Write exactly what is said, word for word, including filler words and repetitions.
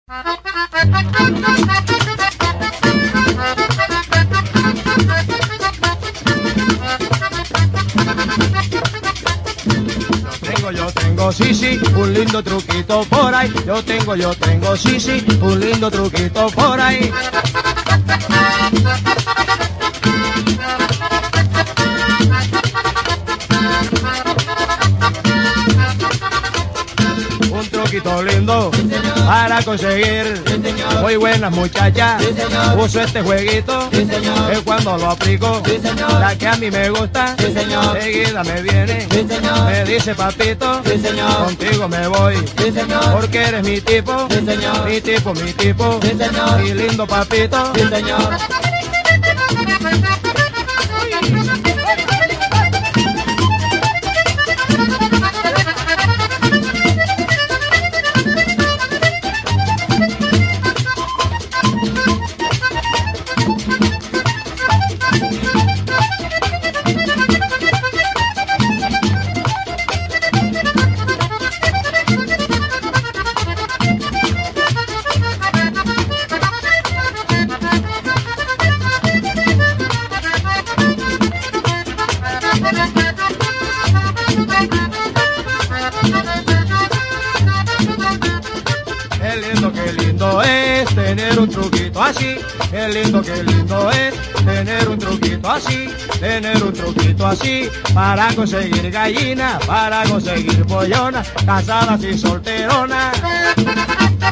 Tengo, yo tengo, sí, sí, un lindo truquito por ahí. Yo tengo, yo tengo, sí, sí, un lindo truquito por ahí. Un truquito lindo, sí, para conseguir, sí, muy buenas muchachas. Sí, uso este jueguito, sí, es cuando lo aplico, sí, la que a mí me gusta, sí, seguida me viene, sí, me dice papito, sí, contigo me voy, sí, porque eres mi tipo, sí, mi tipo, mi tipo, sí, mi lindo papito. Sí, señor. Qué lindo, qué lindo es tener un truquito así. Qué lindo, qué lindo es tener un truquito así. Tener un truquito así para conseguir gallina, para conseguir pollona, casadas y solteronas.